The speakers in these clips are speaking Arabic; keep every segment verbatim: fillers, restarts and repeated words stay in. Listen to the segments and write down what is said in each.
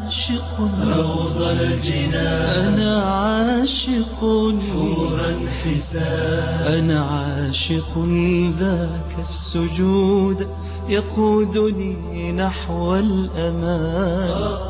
عاشق روض الجنان، أنا عاشق حورا حسان، أنا عاشق ذاك السجود يقودني نحو الأمان.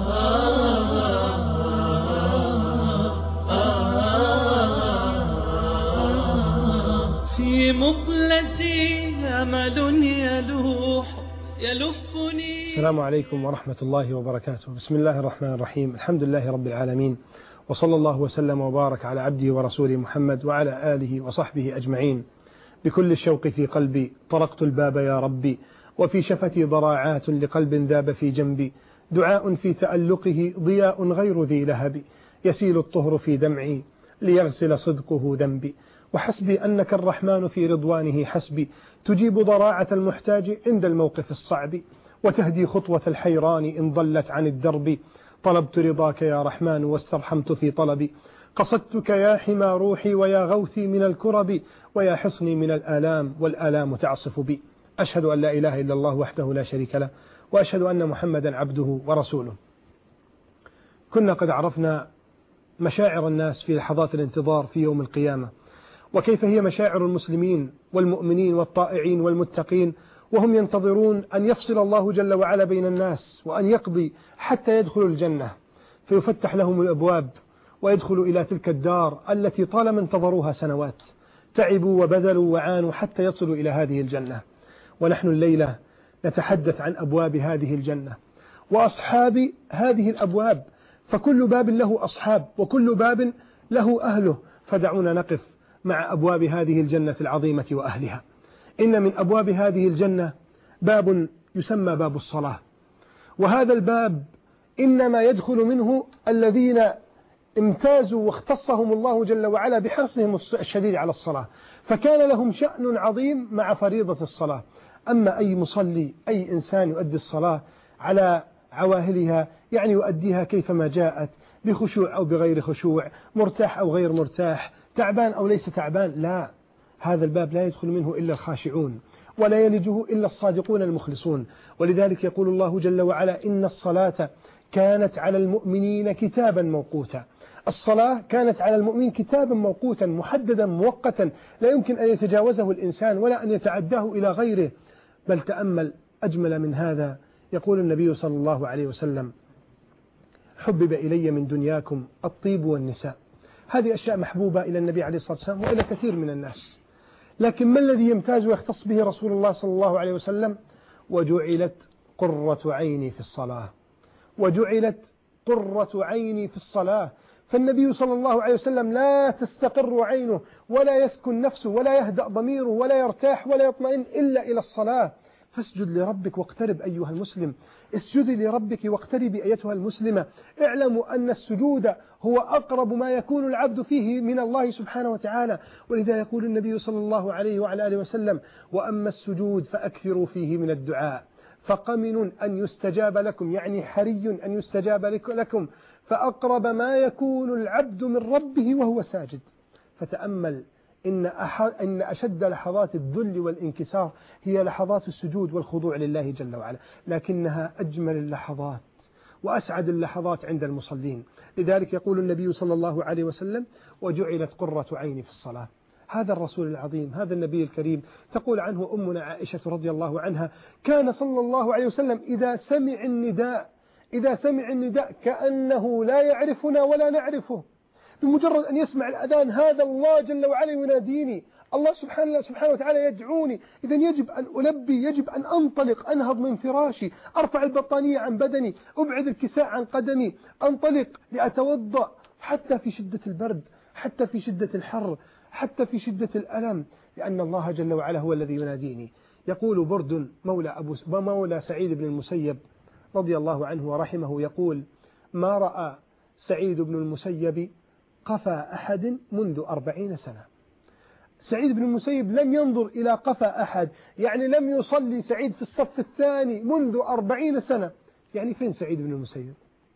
في مقلتي أمل يلوح يلفني. السلام عليكم ورحمة الله وبركاته. بسم الله الرحمن الرحيم. الحمد لله رب العالمين، وصلى الله وسلم وبارك على عبده ورسوله محمد وعلى آله وصحبه أجمعين. بكل الشوق في قلبي طرقت الباب يا ربي، وفي شفتي ضراعات لقلب ذاب في جنبي، دعاء في تألقه ضياء غير ذي لهب، يسيل الطهر في دمعي ليغسل صدقه ذنبي، وحسبي أنك الرحمن في رضوانه حسبي، تجيب ضراعة المحتاج عند الموقف الصعب، وتهدي خطوة الحيران إن ضلت عن الدرب. طلبت رضاك يا رحمن واسترحمت في طلبي، قصدتك يا حمى روحي ويا غوثي من الكرب، ويا حصني من الآلام والآلام تعصف بي. أشهد أن لا إله إلا الله وحده لا شريك له، وأشهد أن محمدا عبده ورسوله. كنا قد عرفنا مشاعر الناس في لحظات الانتظار في يوم القيامة، وكيف هي مشاعر المسلمين والمؤمنين والطائعين والمتقين وهم ينتظرون أن يفصل الله جل وعلا بين الناس وأن يقضي حتى يدخلوا الجنة، فيفتح لهم الأبواب ويدخلوا إلى تلك الدار التي طالما انتظروها سنوات، تعبوا وبذلوا وعانوا حتى يصلوا إلى هذه الجنة. ونحن الليلة نتحدث عن أبواب هذه الجنة وأصحاب هذه الأبواب، فكل باب له أصحاب وكل باب له أهله. فدعونا نقف مع أبواب هذه الجنة العظيمة وأهلها. إن من أبواب هذه الجنة باب يسمى باب الصلاة، وهذا الباب إنما يدخل منه الذين امتازوا واختصهم الله جل وعلا بحرصهم الشديد على الصلاة، فكان لهم شأن عظيم مع فريضة الصلاة. أما أي مصلي، أي إنسان يؤدي الصلاة على عواهلها، يعني يؤديها كيفما جاءت، بخشوع أو بغير خشوع، مرتاح أو غير مرتاح، تعبان أو ليس تعبان، لا، هذا الباب لا يدخل منه إلا الخاشعون، ولا يلجه إلا الصادقون المخلصون. ولذلك يقول الله جل وعلا: إن الصلاة كانت على المؤمنين كتابا موقوتا. الصلاة كانت على المؤمن كتابا موقوتا محددا موقتا، لا يمكن أن يتجاوزه الإنسان ولا أن يتعداه إلى غيره. بل تأمل أجمل من هذا، يقول النبي صلى الله عليه وسلم: حبب إلي من دنياكم الطيب والنساء. هذه أشياء محبوبة إلى النبي عليه الصلاة والسلام وإلى كثير من الناس، لكن ما الذي يمتاز ويختص به رسول الله صلى الله عليه وسلم؟ وجعلت قرة عيني في الصلاة، وجعلت قرة عيني في الصلاة. فالنبي صلى الله عليه وسلم لا تستقر عينه ولا يسكن نفسه ولا يهدأ ضميره ولا يرتاح ولا يطمئن إلا إلى الصلاة. فاسجد لربك واقترب أيها المسلم، اسجدي لربك واقتربي أيتها المسلمة. اعلموا أن السجود هو أقرب ما يكون العبد فيه من الله سبحانه وتعالى. ولذا يقول النبي صلى الله عليه وعلى آله وسلم: وأما السجود فأكثروا فيه من الدعاء، فقمن أن يستجاب لكم، يعني حري أن يستجاب لكم، فأقرب ما يكون العبد من ربه وهو ساجد. فتأمل إن, إن أشد لحظات الذل والانكسار هي لحظات السجود والخضوع لله جل وعلا، لكنها أجمل اللحظات وأسعد اللحظات عند المصلين. لذلك يقول النبي صلى الله عليه وسلم: وجعلت قرة عيني في الصلاة. هذا الرسول العظيم، هذا النبي الكريم، تقول عنه أمنا عائشة رضي الله عنها: كان صلى الله عليه وسلم إذا سمع النداء إذا سمع النداء كأنه لا يعرفنا ولا نعرفه، بمجرد أن يسمع الأذان هذا الله جل وعلا يناديني، الله سبحانه, سبحانه وتعالى يدعوني، إذا يجب أن ألبي، يجب أن أنطلق، أنهض من فراشي، أرفع البطانية عن بدني، أبعد الكساء عن قدمي، أنطلق لأتوضأ، حتى في شدة البرد، حتى في شدة الحر، حتى في شدة الألم، لأن الله جل وعلا هو الذي يناديني. يقول برد مولى, أبو مولى سعيد بن المسيب رضي الله عنه ورحمه، يقول: ما رأى سعيد بن المسيب قفا أحد منذ أربعين سنة. سعيد بن المسيب لم ينظر إلى قفا أحد، يعني لم يصلي سعيد في الصف الثاني منذ أربعين سنة. يعني فين سعيد بن المسيب؟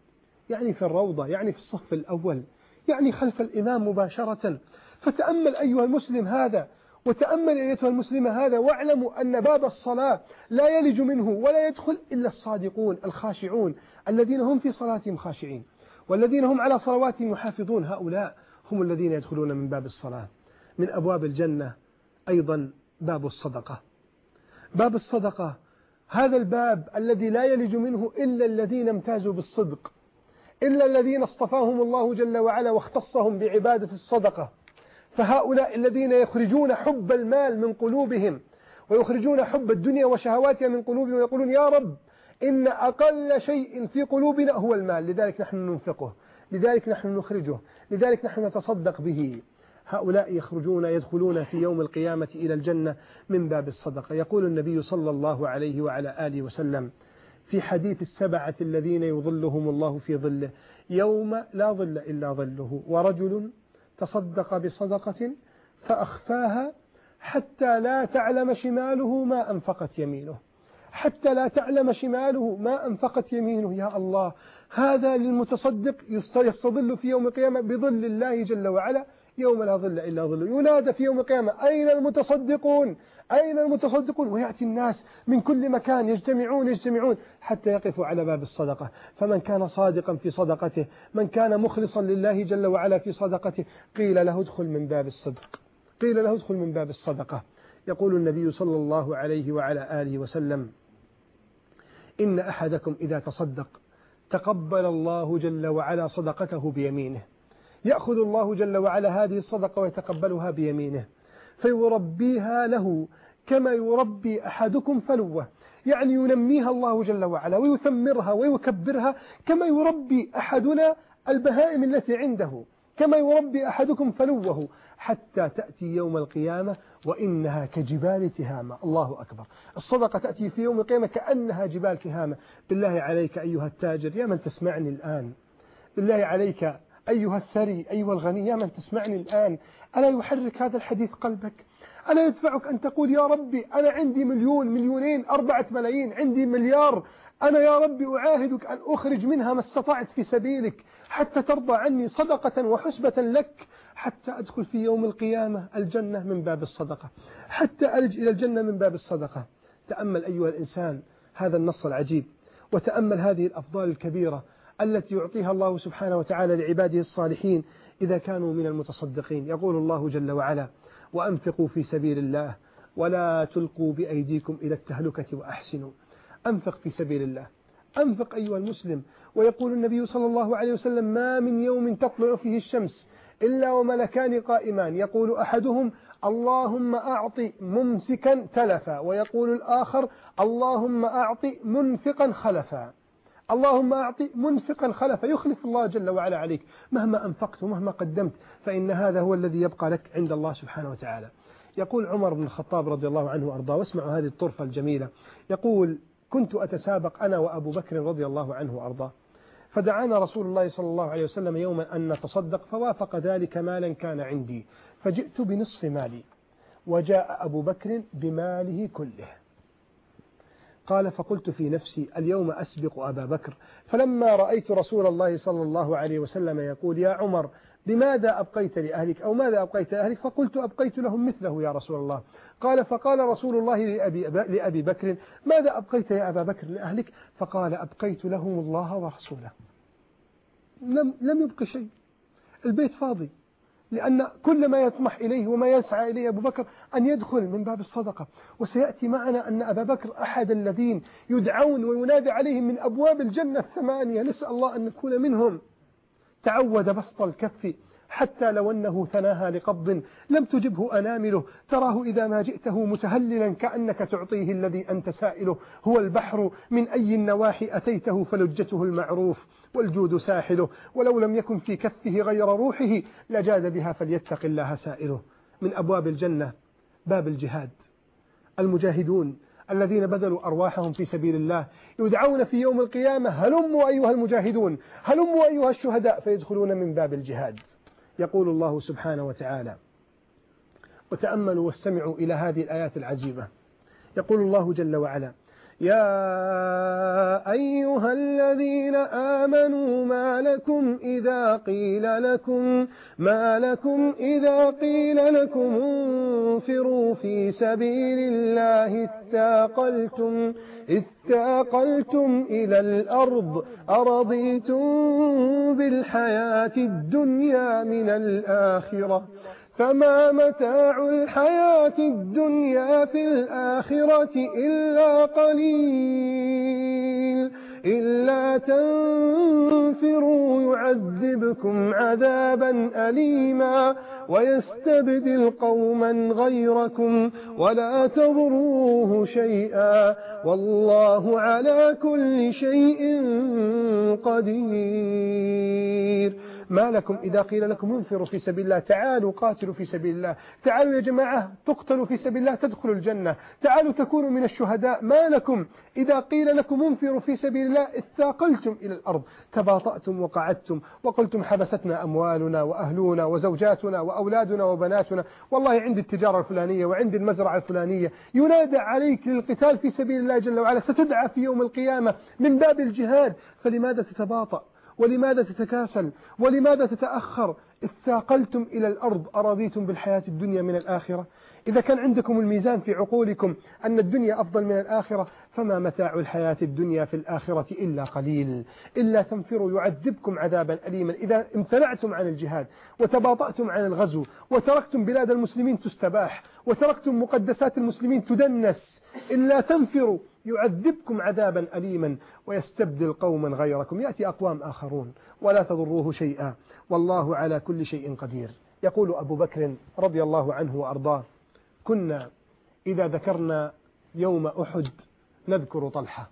يعني في الروضة، يعني في الصف الأول، يعني خلف الإمام مباشرة. فتأمل أيها المسلم هذا، وتأمل أيتها المسلمة هذا، واعلموا أن باب الصلاة لا يلج منه ولا يدخل إلا الصادقون الخاشعون الذين هم في صلاتهم خاشعين والذين هم على صلواتهم يحافظون، هؤلاء هم الذين يدخلون من باب الصلاة. من أبواب الجنة أيضا باب الصدقة. باب الصدقة هذا الباب الذي لا يلج منه إلا الذين امتازوا بالصدق، إلا الذين اصطفاهم الله جل وعلا واختصهم بعبادة الصدقة. فهؤلاء الذين يخرجون حب المال من قلوبهم ويخرجون حب الدنيا وشهواتها من قلوبهم ويقولون يا رب إن أقل شيء في قلوبنا هو المال، لذلك نحن ننفقه، لذلك نحن نخرجه، لذلك نحن نتصدق به. هؤلاء يخرجون يدخلون في يوم القيامة إلى الجنة من باب الصدقة. يقول النبي صلى الله عليه وعلى آله وسلم في حديث السبعة الذين يظلهم الله في ظله يوم لا ظل إلا ظله: ورجل تصدق بصدقة فأخفاها حتى لا تعلم شماله ما أنفقت يمينه، حتى لا تعلم شماله ما أنفقت يمينه. يا الله، هذا للمتصدق يستظل في يوم القيامة بظل الله جل وعلا يوم لا ظل إلا ظله. ينادى في يوم القيامة: أين المتصدقون؟ أين المتصدقون؟ ويأتي الناس من كل مكان يجتمعون يجتمعون حتى يقفوا على باب الصدقة. فمن كان صادقا في صدقته، من كان مخلصا لله جل وعلا في صدقته، قيل له ادخل من باب الصدق، قيل له ادخل من باب الصدقة. يقول النبي صلى الله عليه وعلى آله وسلم: إن أحدكم إذا تصدق تقبل الله جل وعلا صدقته بيمينه. يأخذ الله جل وعلا هذه الصدقة ويتقبلها بيمينه فيربيها له كما يربي أحدكم فلوة، يعني ينميها الله جل وعلا ويثمرها ويكبرها كما يربي أحدنا البهائم التي عنده، كما يربي أحدكم فلوه، حتى تأتي يوم القيامة وإنها كجبال تهامة. الله أكبر. الصدقة تأتي في يوم القيامة كأنها جبال تهامة. بالله عليك أيها التاجر يا من تسمعني الآن، بالله عليك أيها الثري أيها الغني يا من تسمعني الآن، ألا يحرك هذا الحديث قلبك؟ ألا يدفعك أن تقول يا ربي أنا عندي مليون، مليونين، أربعة ملايين، عندي مليار، أنا يا ربي أعاهدك أن أخرج منها ما استطعت في سبيلك حتى ترضى عني صدقة وحسبة لك، حتى أدخل في يوم القيامة الجنة من باب الصدقة، حتى ألج إلى الجنة من باب الصدقة. تأمل أيها الإنسان هذا النص العجيب، وتأمل هذه الأفضال الكبيرة التي يعطيها الله سبحانه وتعالى لعباده الصالحين إذا كانوا من المتصدقين. يقول الله جل وعلا: وأنفقوا في سبيل الله ولا تلقوا بأيديكم إلى التهلكة وأحسنوا. أنفق في سبيل الله، أنفق أيها المسلم. ويقول النبي صلى الله عليه وسلم: ما من يوم تطلع فيه الشمس إلا وملكان قائمان، يقول أحدهم: اللهم أعط ممسكا تلفا، ويقول الآخر: اللهم أعط منفقا خلفا. اللهم أعطي منفقا خلفا، يخلف الله جل وعلا عليك مهما أنفقت ومهما قدمت، فإن هذا هو الذي يبقى لك عند الله سبحانه وتعالى. يقول عمر بن الخطاب رضي الله عنه وأرضاه، واسمعوا هذه الطرفة الجميلة، يقول: كنت أتسابق أنا وأبو بكر رضي الله عنه وأرضاه، فدعانا رسول الله صلى الله عليه وسلم يوما أن نتصدق، فوافق ذلك مالا كان عندي، فجئت بنصف مالي، وجاء أبو بكر بماله كله. قال: فقلت في نفسي اليوم أسبق أبا بكر، فلما رأيت رسول الله صلى الله عليه وسلم يقول: يا عمر بماذا أبقيت لأهلك أو ماذا أبقيت لأهلك؟ فقلت: أبقيت لهم مثله يا رسول الله. قال: فقال رسول الله لأبي, لأبي بكر: ماذا أبقيت يا أبا بكر لأهلك؟ فقال: أبقيت لهم الله ورسوله. لم, لم يبق شيء، البيت فاضي، لأن كل ما يطمح إليه وما يسعى إليه أبو بكر أن يدخل من باب الصدقة. وسيأتي معنا أن أبا بكر أحد الذين يدعون وينادى عليهم من أبواب الجنة الثمانية، نسأل الله أن نكون منهم. تعود بسط الكف حتى لو أنه ثناها لقبض لم تجبه أنامله، تراه إذا ما جئته متهللا كأنك تعطيه الذي أنت سائله. هو البحر من أي النواحي أتيته فلجته المعروف، والجود ساحله، ولو لم يكن في كفه غير روحه لجاد بها فليتق الله سائله. من أبواب الجنة باب الجهاد. المجاهدون الذين بذلوا أرواحهم في سبيل الله يدعون في يوم القيامة: هلموا أيها المجاهدون، هلموا أيها الشهداء، فيدخلون من باب الجهاد. يقول الله سبحانه وتعالى، وتأملوا واستمعوا إلى هذه الآيات العجيبة، يقول الله جل وعلا: يا أيها الذين آمنوا ما لكم إذا قيل لكم ما لكم إذا قيل لكم انفروا في سبيل الله اثاقلتم اثاقلتم إلى الأرض أرضيتم بالحياة الدنيا من الآخرة فما متاع الحياة الدنيا في الآخرة إلا قليل إلا تنفروا يعذبكم عذابا أليما ويستبدل قوما غيركم ولا تضروه شيئا والله على كل شيء قدير. ما لكم إذا قيل لكم انفروا في سبيل الله تعالوا قاتلوا في سبيل الله، تعالوا يا جماعة تقتلوا في سبيل الله تدخلوا الجنة، تعالوا تكونوا من الشهداء. ما لكم إذا قيل لكم انفروا في سبيل الله اثاقلتم إلى الأرض، تباطأتم وقعدتم وقلتم حبستنا أموالنا وأهلنا وزوجاتنا وأولادنا وبناتنا، والله عندي التجارة الفلانية وعندي المزرعة الفلانية. ينادى عليك للقتال في سبيل الله جل وعلا، ستدعى في يوم القيامة من باب الجهاد، فلماذا تتباطأ ولماذا تتكاسل ولماذا تتأخر؟ اثاقلتم إلى الأرض أرضيتم بالحياة الدنيا من الآخرة. إذا كان عندكم الميزان في عقولكم أن الدنيا أفضل من الآخرة فما متاع الحياة الدنيا في الآخرة إلا قليل إلا تنفروا يعذبكم عذابا أليما. إذا امتنعتم عن الجهاد وتباطأتم عن الغزو وتركتم بلاد المسلمين تستباح وتركتم مقدسات المسلمين تدنس، إلا تنفروا يعذبكم عذابا أليما ويستبدل قوما غيركم، يأتي أقوام آخرون ولا تضروه شيئا والله على كل شيء قدير. يقول أبو بكر رضي الله عنه وأرضاه: كنا إذا ذكرنا يوم أحد نذكر طلحة.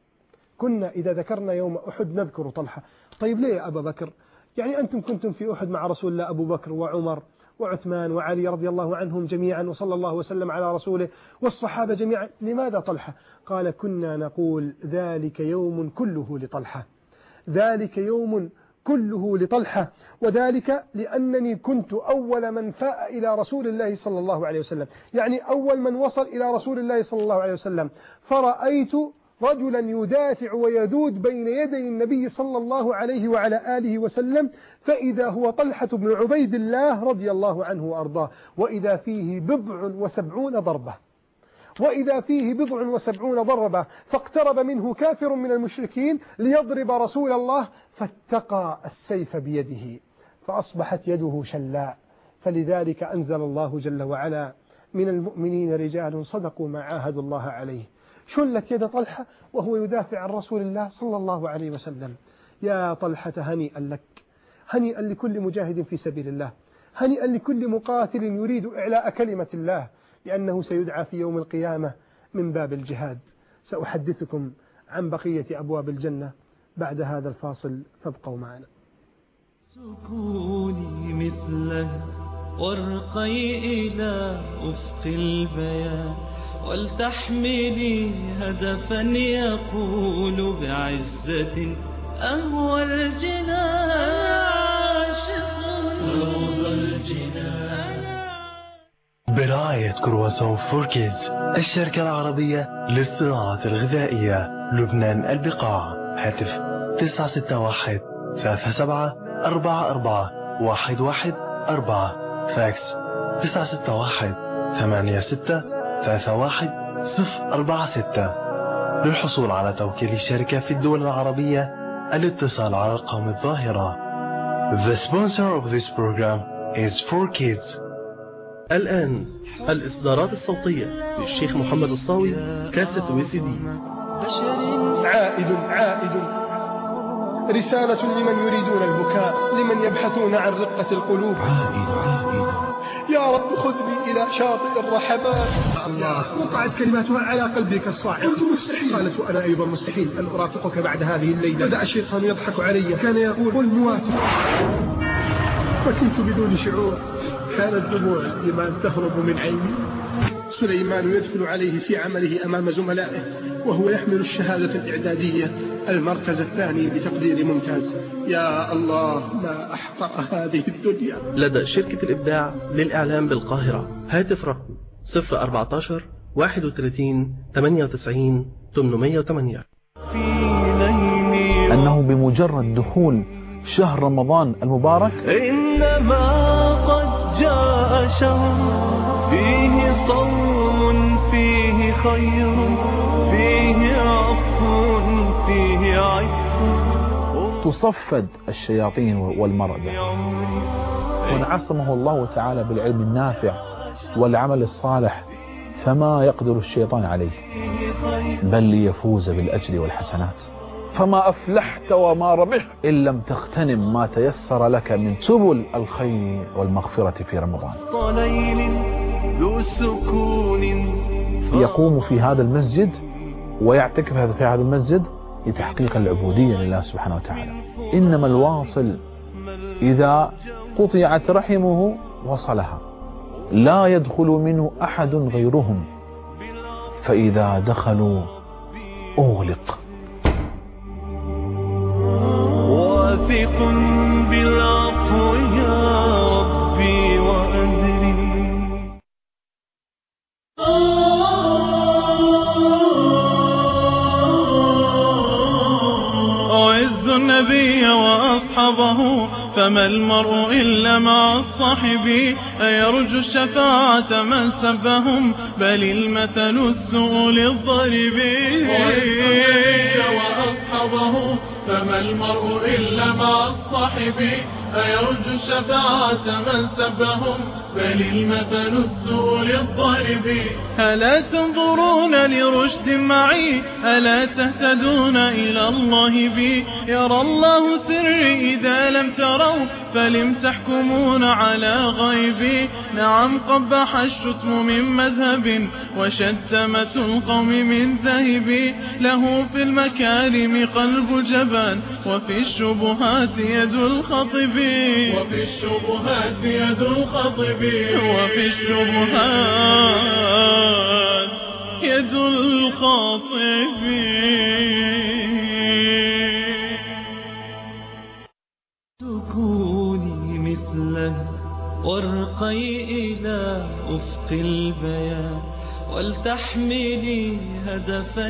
كنا إذا ذكرنا يوم أحد نذكر طلحة. طيب ليه يا أبا بكر؟ يعني أنتم كنتم في أحد مع رسول الله أبو بكر وعمر وعثمان وعلي رضي الله عنهم جميعا وصلى الله وسلم على رسوله والصحابة جميعا، لماذا طلحة؟ قال: كنا نقول ذلك يوم كله لطلحة، ذلك يوم كله لطلحة، وذلك لأنني كنت أول من فاء إلى رسول الله صلى الله عليه وسلم، يعني أول من وصل إلى رسول الله صلى الله عليه وسلم، فرأيت رجلا يدافع ويذود بين يدي النبي صلى الله عليه وعلى آله وسلم، فإذا هو طلحة بن عبيد الله رضي الله عنه وأرضاه، وإذا فيه بضع وسبعون ضربة وإذا فيه بضع وسبعون ضربة فاقترب منه كافر من المشركين ليضرب رسول الله فاتقى السيف بيده فأصبحت يده شلاء. فلذلك أنزل الله جل وعلا: من المؤمنين رجال صدقوا ما عاهدوا الله عليه. شلت يد طلحة وهو يدافع عن رسول الله صلى الله عليه وسلم. يا طلحة هنيئا لك، هنيئا لكل مجاهد في سبيل الله، هنيئا لكل مقاتل يريد إعلاء كلمة الله، لأنه سيدعى في يوم القيامة من باب الجهاد. سأحدثكم عن بقية أبواب الجنة بعد هذا الفاصل، فابقوا معنا. سكوني مثله وارقي إلى أفق البيان، ولتحملي هدفا يقول بعزة أهوى الجنان، عاشق روض الجنان. برعاية كرواسون فور كيدز، الشركة العربية للصناعة الغذائية، لبنان البقاع. هاتف تسعة ستة واحد ثلاثة سبعة أربعة أربعة واحد واحد أربعة، فاكس تسعة ستة واحد ثمانية ستة ثلاثة واحد صفر أربعة ستة. للحصول على توكيل الشركة في الدول العربية الاتصال على الأرقام الظاهرة. The sponsor of this program is فور كيدز. الآن الإصدارات الصوتية للشيخ محمد الصاوي، كاسة وي سي دي. عائد عائد، رسالة لمن يريدون البكاء، لمن يبحثون عن رقة القلوب. عائد عائد، يا رب خذني إلى شاطئ الرحمات. الله، وقعت كلماتها على قلبك الصاعق. قلت مستحيل. قالت: وأنا أيضا مستحيل أن أرافقك بعد هذه الليلة. بدأ الشيطان يضحك علي، كان يقول: قل موافق. فكنت بدون شعور، كانت دموع الإيمان تهرب من عيني. سليمان يدخل عليه في عمله أمام زملائه وهو يحمل الشهادة الإعدادية، المركز الثاني بتقدير ممتاز. يا الله، ما أحقر هذه الدنيا. لدى شركة الإبداع للإعلام بالقاهرة، هاتف رقم صفر أربعة عشر واحد وثلاثين ثمانية وتسعين ثمانمائة وثمانية. أنه بمجرد دخول شهر رمضان المبارك إنما قد جاء شهر فيه صوم فيه خير فيه عفو فيه عفو تصفد الشياطين والمردة. من عصمه الله تعالى بالعلم النافع والعمل الصالح فما يقدر الشيطان عليه، بل ليفوز بالأجر والحسنات. فما أفلحت وما ربحت إن لم تغتنم ما تيسر لك من سبل الخير والمغفرة في رمضان. يقوم في هذا المسجد ويعتكف في هذا المسجد لتحقيق العبودية لله سبحانه وتعالى. إنما الواصل إذا قطعت رحمه وصلها، لا يدخل منه أحد غيرهم، فإذا دخلوا أغلق. واثق بالعفو يا ربي وأدري. أعز النبي وأصحابه فما المرء إلا مع الصحب. أيرجو الشفاعة من سبهم بل المثل السوء للضرب. أعز النبي وأصحابه فما المرء إلا مع الصحب. أيرجو الشفاعة من سبهم بل المثل السوء للضرب. ألا تنظرون لرشد معي ألا تهتدون إلى الله بي. يرى الله سري إذا لم تروا فلم تحكمون على غيبي. نعم قبح الشتم من مذهب وشتمة القوم من ذهب. له في المكارم قلب جبان وفي الشبهات يد الخطب. وفي الشبهات يد الخطب. وفي الشبهات يد الخاطب. تكوني مثله وارقي إلى أفق البيان ولتحملي هدفا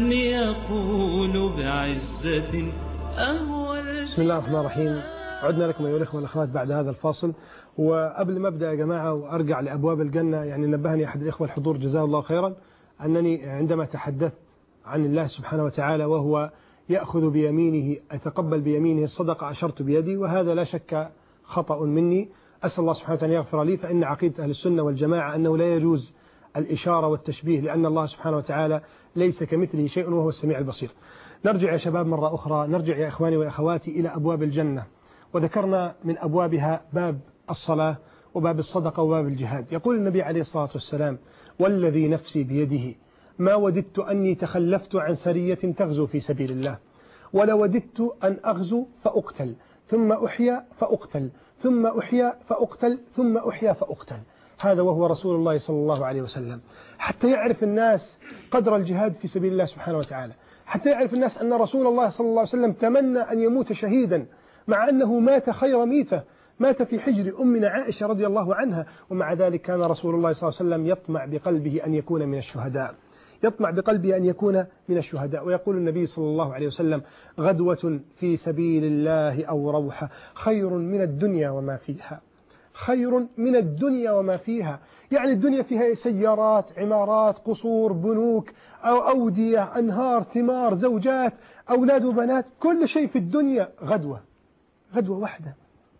يقول بعزة أهوى. بسم الله الرحمن الرحيم. عدنا لكم أيها الأخوة والأخوات بعد هذا الفاصل. وقبل ما أبدأ يا جماعة وأرجع لأبواب الجنة، يعني نبهني أحد الإخوة الحضور جزاه الله خيرا أنني عندما تحدثت عن الله سبحانه وتعالى وهو يأخذ بيمينه يتقبل بيمينه الصدقة أشرت بيدي، وهذا لا شك خطأ مني. أسأل الله سبحانه وتعالى يغفر لي، فإن عقيدة أهل السنة والجماعة أنه لا يجوز الإشارة والتشبيه، لأن الله سبحانه وتعالى ليس كمثله شيء وهو السميع البصير. نرجع يا شباب مرة أخرى، نرجع يا إخواني وأخواتي إلى أبواب الجنة، وذكرنا من أبوابها باب الصلاة وباب الصدقة وباب الجهاد. يقول النبي عليه الصلاة والسلام: والذي نفسي بيده ما وددت أني تخلفت عن سرية تغزو في سبيل الله، ولوددت أن أغزو فأقتل ثم أحيا فأقتل ثم أحيا فأقتل ثم أحيا فأقتل. هذا وهو رسول الله صلى الله عليه وسلم، حتى يعرف الناس قدر الجهاد في سبيل الله سبحانه وتعالى، حتى يعرف الناس أن رسول الله صلى الله عليه وسلم تمنى أن يموت شهيدا، مع أنه مات خير ميتة، مات في حجر أمنا عائشة رضي الله عنها، ومع ذلك كان رسول الله صلى الله عليه وسلم يطمع بقلبه أن يكون من الشهداء، يطمع بقلبه أن يكون من الشهداء. ويقول النبي صلى الله عليه وسلم: غدوة في سبيل الله أو روحة خير من الدنيا وما فيها، خير من الدنيا وما فيها. يعني الدنيا فيها سيارات، عمارات، قصور، بنوك، أو أودية، أنهار، ثمار، زوجات، أولاد وبنات، كل شيء في الدنيا غدوة، غدوة واحدة،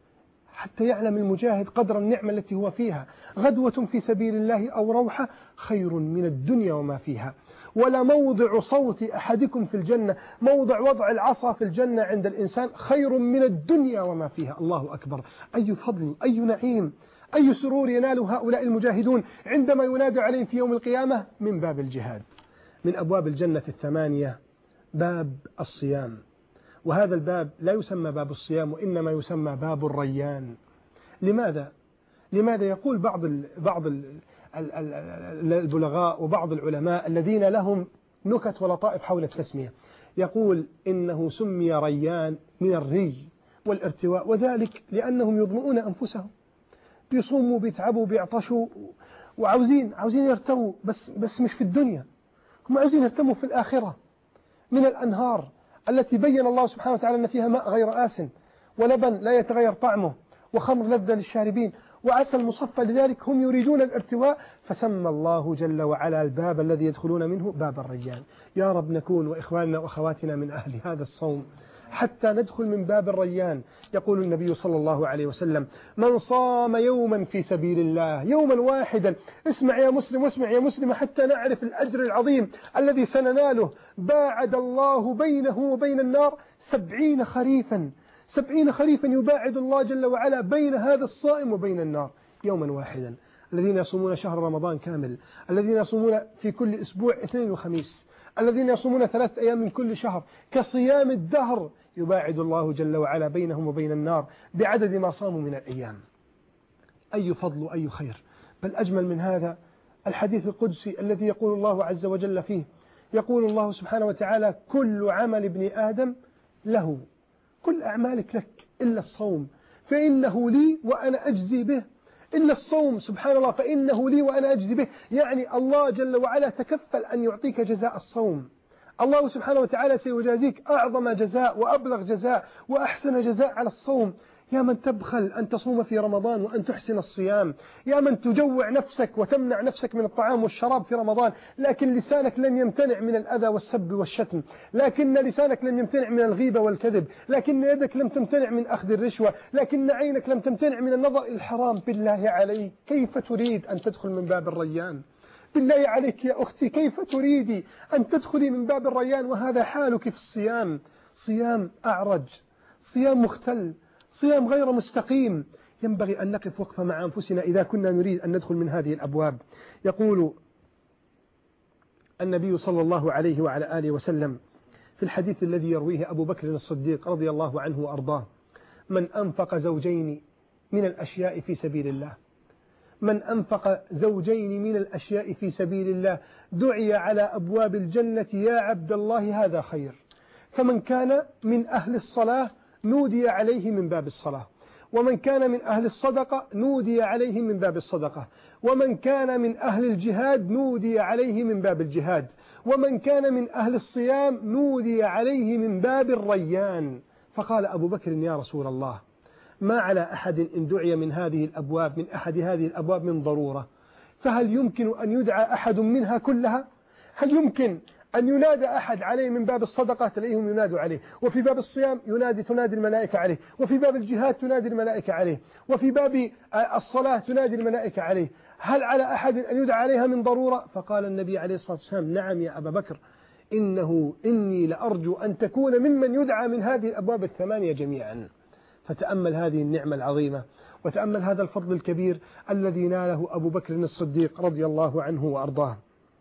حتى يعلم المجاهد قدر النعمة التي هو فيها. غدوة في سبيل الله أو روحة خير من الدنيا وما فيها. ولا موضع صوت أحدكم في الجنة، موضع وضع العصا في الجنة عند الإنسان خير من الدنيا وما فيها. الله أكبر، أي فضل، أي نعيم، أي سرور ينال هؤلاء المجاهدون عندما ينادى عليهم في يوم القيامة من باب الجهاد. من أبواب الجنة الثمانية باب الصيام، وهذا الباب لا يسمى باب الصيام وإنما يسمى باب الريان. لماذا؟ لماذا؟ يقول بعض ال بعض ال البلغاء وبعض العلماء الذين لهم نكت ولطائف حول التسمية، يقول إنه سمي ريان من الري والارتواء، وذلك لأنهم يظمؤون أنفسهم، بيصوموا بيتعبوا بيعطشوا وعاوزين عاوزين يرتووا، بس بس مش في الدنيا، هم عاوزين يرتموا في الآخرة. من الأنهار التي بين الله سبحانه وتعالى أن فيها ماء غير آسن، ولبن لا يتغير طعمه، وخمر لذة للشاربين، وعسل مصفى، لذلك هم يريدون الارتواء، فسمى الله جل وعلا الباب الذي يدخلون منه باب الريان. يا رب نكون وإخواننا وأخواتنا من أهل هذا الصوم حتى ندخل من باب الريان. يقول النبي صلى الله عليه وسلم: من صام يوما في سبيل الله، يوما واحدا، اسمع يا مسلم واسمع يا مسلم حتى نعرف الأجر العظيم الذي سنناله، باعد الله بينه وبين النار سبعين خريفا، سبعين خريفا يباعد الله جل وعلا بين هذا الصائم وبين النار يوما واحدا. الذين يصومون شهر رمضان كامل، الذين يصومون في كل أسبوع اثنين وخميس، الذين يصومون ثلاث أيام من كل شهر كصيام الدهر، يباعد الله جل وعلا بينهم وبين النار بعدد ما صاموا من الأيام. أي فضل وأي خير، بل أجمل من هذا الحديث القدسي الذي يقول الله عز وجل فيه، يقول الله سبحانه وتعالى: كل عمل ابن آدم له، كل أعمالك لك إلا الصوم فإنه لي وأنا أجزي به. إلا الصوم سبحان الله فإنه لي وأنا أجزي به، يعني الله جل وعلا تكفل أن يعطيك جزاء الصوم. الله سبحانه وتعالى سيجازيك أعظم جزاء وأبلغ جزاء وأحسن جزاء على الصوم. يا من تبخل أن تصوم في رمضان وأن تحسن الصيام، يا من تجوع نفسك وتمنع نفسك من الطعام والشراب في رمضان، لكن لسانك لن يمتنع من الأذى والسب والشتم، لكن لسانك لم يمتنع من الغيبة والكذب، لكن يدك لم تمتنع من أخذ الرشوة، لكن عينك لم تمتنع من النظر إلى الحرام. بالله عليك كيف تريد أن تدخل من باب الريان؟ بالله عليك يا أختي كيف تريدي أن تدخلي من باب الريان وهذا حالك في الصيام؟ صيام أعرج، صيام مختل، صيام غير مستقيم. ينبغي أن نقف وقفة مع أنفسنا إذا كنا نريد أن ندخل من هذه الأبواب. يقول النبي صلى الله عليه وعلى آله وسلم في الحديث الذي يرويه أبو بكر الصديق رضي الله عنه وأرضاه: من أنفق زوجين من الأشياء في سبيل الله، من أنفق زوجين من الأشياء في سبيل الله دعي على أبواب الجنة: يا عبد الله هذا خير. فمن كان من أهل الصلاة نودي عليه من باب الصلاة، ومن كان من أهل الصدقة نودي عليه من باب الصدقة، ومن كان من أهل الجهاد نودي عليه من باب الجهاد، ومن كان من أهل الصيام نودي عليه من باب الريان. فقال أبو بكر: يا رسول الله، ما على أحد إن دعي من هذه الأبواب من أحد هذه الأبواب من ضرورة، فهل يمكن أن يدعى أحد منها كلها؟ هل يمكن أن ينادى أحد عليه من باب الصدقة تلاقيهم ينادوا عليه، وفي باب الصيام ينادي تنادي الملائكة عليه، وفي باب الجهاد تنادي الملائكة عليه، وفي باب الصلاة تنادي الملائكة عليه، هل على أحد أن يدعى عليها من ضرورة؟ فقال النبي عليه الصلاة والسلام: نعم يا أبا بكر، إنه إني لأرجو أن تكون ممن يدعى من هذه الأبواب الثمانية جميعا. فتأمل هذه النعمة العظيمة، وتأمل هذا الفضل الكبير الذي ناله أبو بكر الصديق رضي الله عنه وأرضاه.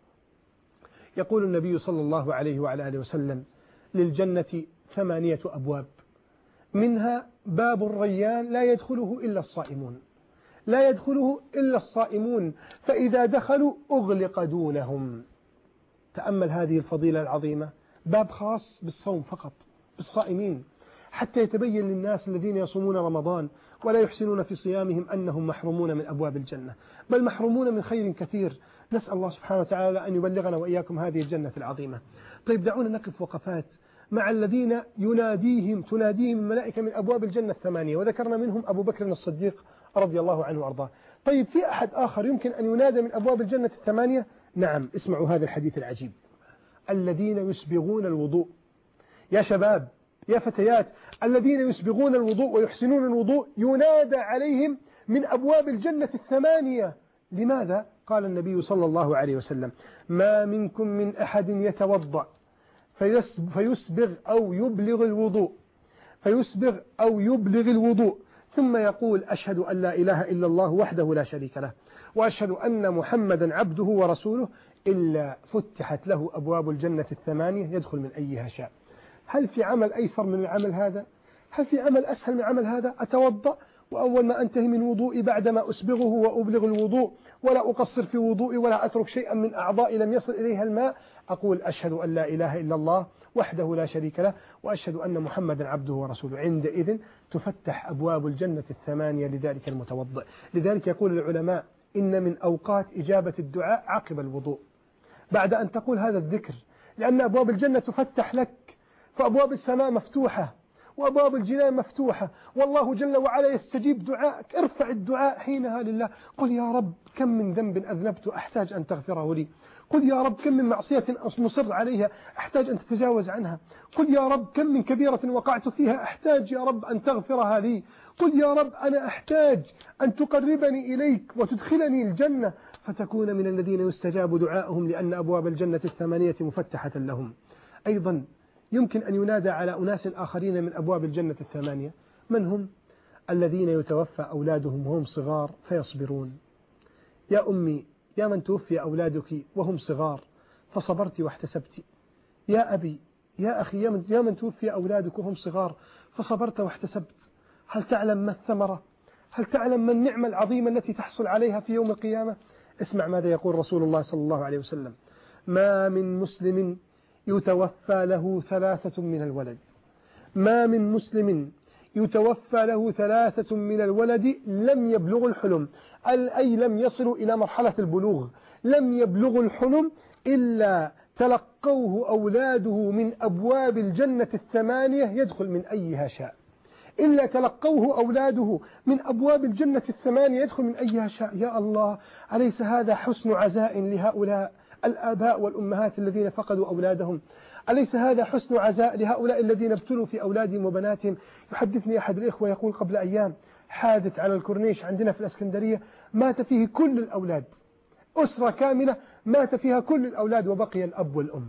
يقول النبي صلى الله عليه وعلى آله وسلم: للجنة ثمانية أبواب، منها باب الريان لا يدخله إلا الصائمون، لا يدخله إلا الصائمون، فإذا دخلوا أغلق دونهم. تأمل هذه الفضيلة العظيمة، باب خاص بالصوم فقط، بالصائمين، حتى يتبين للناس الذين يصومون رمضان ولا يحسنون في صيامهم أنهم محرومون من أبواب الجنة، بل محرومون من خير كثير. نسأل الله سبحانه وتعالى أن يبلغنا وإياكم هذه الجنة العظيمة. طيب دعونا نقف وقفات مع الذين يناديهم تناديهم الملائكة من أبواب الجنة الثمانية، وذكرنا منهم أبو بكر الصديق رضي الله عنه وأرضاه. طيب في أحد آخر يمكن أن ينادى من أبواب الجنة الثمانية؟ نعم، اسمعوا هذا الحديث العجيب: الذين يسبغون الوضوء. يا شباب يا فتيات، الذين يسبغون الوضوء ويحسنون الوضوء ينادى عليهم من أبواب الجنة الثمانية. لماذا؟ قال النبي صلى الله عليه وسلم: ما منكم من أحد يتوضأ فيسبغ أو يبلغ الوضوء فيسبغ أو يبلغ الوضوء ثم يقول: أشهد أن لا إله إلا الله وحده لا شريك له، وأشهد أن محمدا عبده ورسوله، إلا فتحت له أبواب الجنة الثمانية يدخل من أيها شاء. هل في عمل أيسر من العمل هذا؟ هل في عمل أسهل من عمل هذا؟ أتوضأ وأول ما أنتهي من وضوئي بعدما أسبغه وأبلغ الوضوء ولا أقصر في وضوئي ولا أترك شيئا من أعضائي لم يصل إليها الماء، أقول: أشهد أن لا إله إلا الله وحده لا شريك له، وأشهد أن محمدا عبده ورسوله. عندئذ تفتح أبواب الجنة الثمانية لذلك المتوضئ. لذلك يقول العلماء: إن من أوقات إجابة الدعاء عقب الوضوء، بعد أن تقول هذا الذكر، لأن أبواب الجنة تفتح لك، فأبواب السماء مفتوحة وأبواب الجنان مفتوحة، والله جل وعلا يستجيب دعائك. ارفع الدعاء حينها لله، قل يا رب كم من ذنب أذنبت أحتاج أن تغفره لي، قل يا رب كم من معصية مصر عليها أحتاج أن تتجاوز عنها، قل يا رب كم من كبيرة وقعت فيها أحتاج يا رب أن تغفرها لي، قل يا رب أنا أحتاج أن تقربني إليك وتدخلني الجنة فتكون من الذين يستجاب دعائهم، لأن أبواب الجنة الثمانية مفتحة لهم. أيضا يمكن أن ينادى على أناس آخرين من أبواب الجنة الثمانية. من هم؟ الذين يتوفى أولادهم وهم صغار فيصبرون. يا أمي يا من توفي أولادك وهم صغار فصبرت واحتسبت، يا أبي يا أخي يا من توفي أولادك وهم صغار فصبرت واحتسبت، هل تعلم ما الثمرة؟ هل تعلم ما النعمة العظيمة التي تحصل عليها في يوم القيامة؟ اسمع ماذا يقول رسول الله صلى الله عليه وسلم: ما من مسلم يتوفى له ثلاثة من الولد، ما من مسلم يتوفى له ثلاثة من الولد لم يبلغ الحلم، أي لم يصلوا إلى مرحلة البلوغ، لم يبلغوا الحلم إلا تلقوه أولاده من أبواب الجنة الثمانية يدخل من أيها شاء، إلا تلقوه أولاده من أبواب الجنة الثمانية يدخل من أيها شاء. يا الله، أليس هذا حسن عزاء لهؤلاء الآباء والأمهات الذين فقدوا أولادهم؟ أليس هذا حسن عزاء لهؤلاء الذين ابتلوا في أولادهم وبناتهم؟ يحدثني أحد الإخوة يقول قبل أيام حادث على الكورنيش عندنا في الإسكندرية مات فيه كل الأولاد، أسرة كاملة مات فيها كل الأولاد وبقي الأب والأم،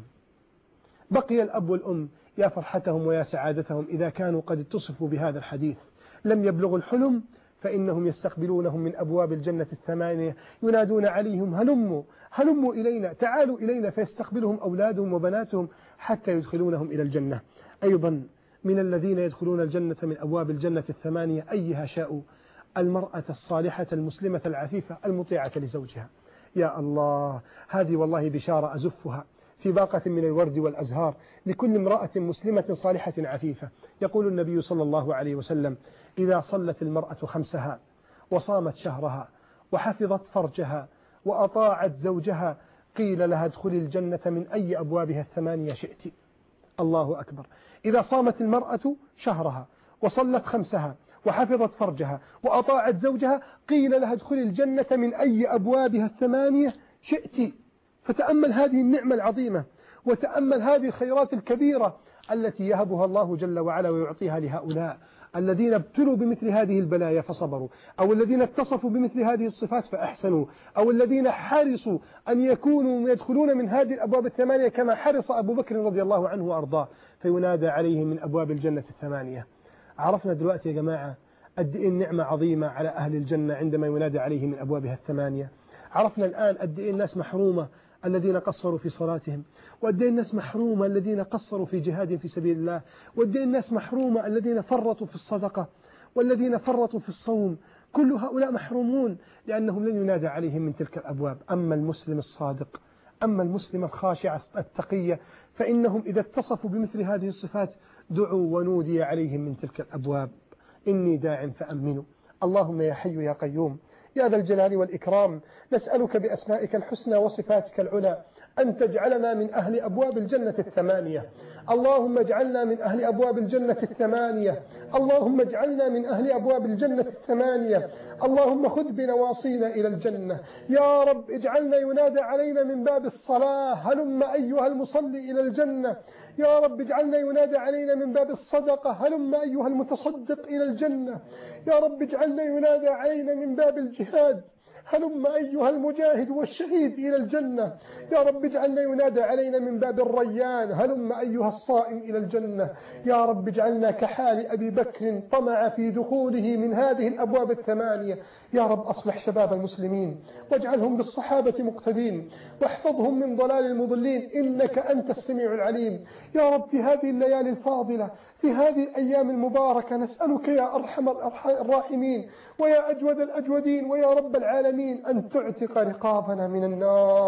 بقي الأب والأم. يا فرحتهم ويا سعادتهم إذا كانوا قد اتصفوا بهذا الحديث، لم يبلغوا الحلم فإنهم يستقبلونهم من أبواب الجنة الثمانية، ينادون عليهم هلموا هلموا إلينا، تعالوا إلينا، فيستقبلهم أولادهم وبناتهم حتى يدخلونهم إلى الجنة. أيضا من الذين يدخلون الجنة من أبواب الجنة الثمانية أيها شاءوا المرأة الصالحة المسلمة العفيفة المطيعة لزوجها. يا الله، هذه والله بشارة أزفها في باقة من الورد والأزهار لكل امرأة مسلمة صالحة عفيفة. يقول النبي صلى الله عليه وسلم: إذا صلت المرأة خمسها وصامت شهرها وحفظت فرجها وأطاعت زوجها قيل لها ادخلي الجنة من أي أبوابها الثمانية شئت. الله أكبر. إذا صامت المرأة شهرها وصلت خمسها وحفظت فرجها وأطاعت زوجها قيل لها ادخلي الجنة من أي أبوابها الثمانية شئت. فتأمل هذه النعمة العظيمة، وتأمل هذه الخيرات الكبيرة التي يهبها الله جل وعلا ويعطيها لهؤلاء الذين ابتلوا بمثل هذه البلايا فصبروا، أو الذين اتصفوا بمثل هذه الصفات فأحسنوا، أو الذين حرصوا أن يكونوا يدخلون من هذه الأبواب الثمانية كما حرص أبو بكر رضي الله عنه وأرضاه، فينادى عليهم من أبواب الجنة الثمانية. عرفنا دلوقتي يا جماعة قد إيه النعمة عظيمة على أهل الجنة عندما ينادى عليهم من أبوابها الثمانية. عرفنا الآن قد إيه الناس محرومة الذين قصروا في صلاتهم، وقد ايه الناس محرومة الذين قصروا في جهاد في سبيل الله، وقد ايه الناس محرومة الذين فرطوا في الصدقة والذين فرطوا في الصوم. كل هؤلاء محرومون لأنهم لن ينادى عليهم من تلك الأبواب. أما المسلم الصادق، أما المسلم الخاشع التقية، فإنهم إذا اتصفوا بمثل هذه الصفات دعوا ونودي عليهم من تلك الأبواب: إني داع فأمنوا. اللهم يا حي يا قيوم يا ذا الجلال والإكرام، نسألك بأسمائك الحسنى وصفاتك العلى أن تجعلنا من أهل أبواب الجنة الثمانية. اللهم اجعلنا من أهل أبواب الجنة الثمانية، اللهم اجعلنا من أهل أبواب الجنة الثمانية. اللهم خذ بنواصينا إلى الجنة يا رب. اجعلنا ينادى علينا من باب الصلاة هلم أيها المصلي إلى الجنة. يا رب اجعلنا ينادى علينا من باب الصدقة هلم أيها المتصدق إلى الجنة. يا رب اجعلنا ينادى علينا من باب الجهاد هلم أيها المجاهد والشهيد إلى الجنة. يا رب اجعلنا ينادى علينا من باب الريان هلم أيها الصائم إلى الجنة. يا رب اجعلنا كحال أبي بكر طمع في دخوله من هذه الأبواب الثمانية. يا رب أصلح شباب المسلمين واجعلهم بالصحابة مقتدين، واحفظهم من ضلال المضلين، إنك أنت السميع العليم. يا رب في هذه الليالي الفاضلة، في هذه الأيام المباركة، نسألك يا أرحم الراحمين ويا أجود الأجودين ويا رب العالمين أن تعتق رقابنا من النار.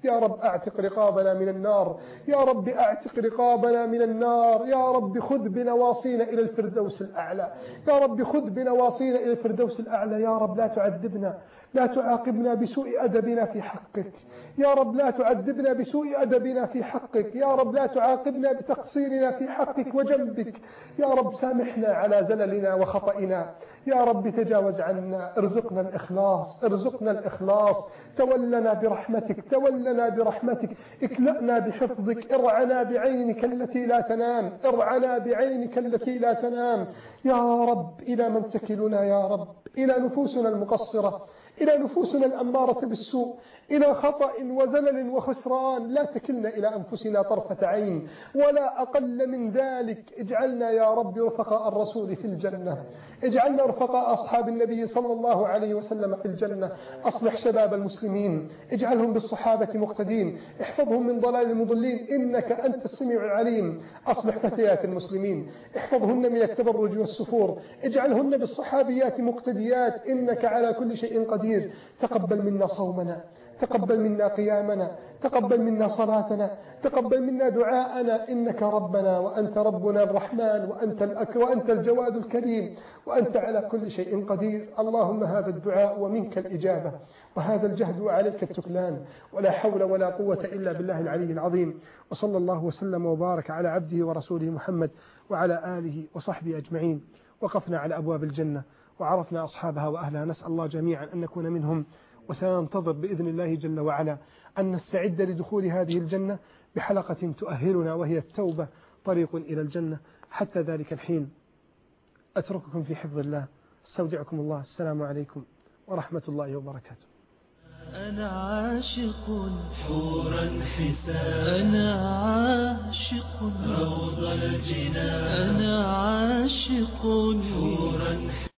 يا رب أعتق رقابنا من النار، يا رب أعتق رقابنا من النار، يا رب خذ بنواصينا إلى الفردوس الأعلى، يا رب خذ بنواصينا إلى الفردوس الأعلى. يا رب لا تعذبنا، لا تعاقبنا بسوء أدبنا في حقك، يا رب لا تعذبنا بسوء أدبنا في حقك، يا رب لا تعاقبنا بتقصيرنا في حقك وجنبك، يا رب سامحنا على زللنا وخطئنا، يا رب تجاوز عنا، ارزقنا الإخلاص، ارزقنا الإخلاص، تولنا برحمتك، تولنا برحمتك، اكلأنا بحفظك، ارعنا بعينك التي لا تنام، ارعنا بعينك التي لا تنام. يا رب إلى من تكلنا يا رب؟ إلى نفوسنا المقصرة، إلى نفوسنا الأمارة بالسوء، إلى خطأ وزلل وخسران. لا تكلنا إلى أنفسنا طرفة عين ولا أقل من ذلك. اجعلنا يا رب رفقاء الرسول في الجنة، اجعلنا رفقاء أصحاب النبي صلى الله عليه وسلم في الجنة. أصلح شباب المسلمين، اجعلهم بالصحابة مقتدين، احفظهم من ضلال المضلين إنك أنت السميع العليم. أصلح فتيات المسلمين، احفظهن من التبرج والسفور، اجعلهن بالصحابيات مقتديات إنك على كل شيء قدير. تقبل منا صومنا، تقبل منا قيامنا، تقبل منا صلاتنا، تقبل منا دعاءنا، إنك ربنا وأنت ربنا الرحمن، وأنت الأك وأنت الجواد الكريم، وأنت على كل شيء قدير. اللهم هذا الدعاء ومنك الإجابة، وهذا الجهد وعليك التكلان، ولا حول ولا قوة إلا بالله العلي العظيم. وصلى الله وسلم وبارك على عبده ورسوله محمد وعلى آله وصحبه أجمعين. وقفنا على أبواب الجنة وعرفنا أصحابها وأهلها، نسأل الله جميعا أن نكون منهم، وسننتظر بإذن الله جل وعلا أن نستعد لدخول هذه الجنة بحلقة تؤهلنا وهي التوبة، طريق إلى الجنة. حتى ذلك الحين أترككم في حفظ الله، استودعكم الله، السلام عليكم ورحمة الله وبركاته. أنا عاشق حورا حسان، أنا عاشق روض الجنان، أنا عاشق حورا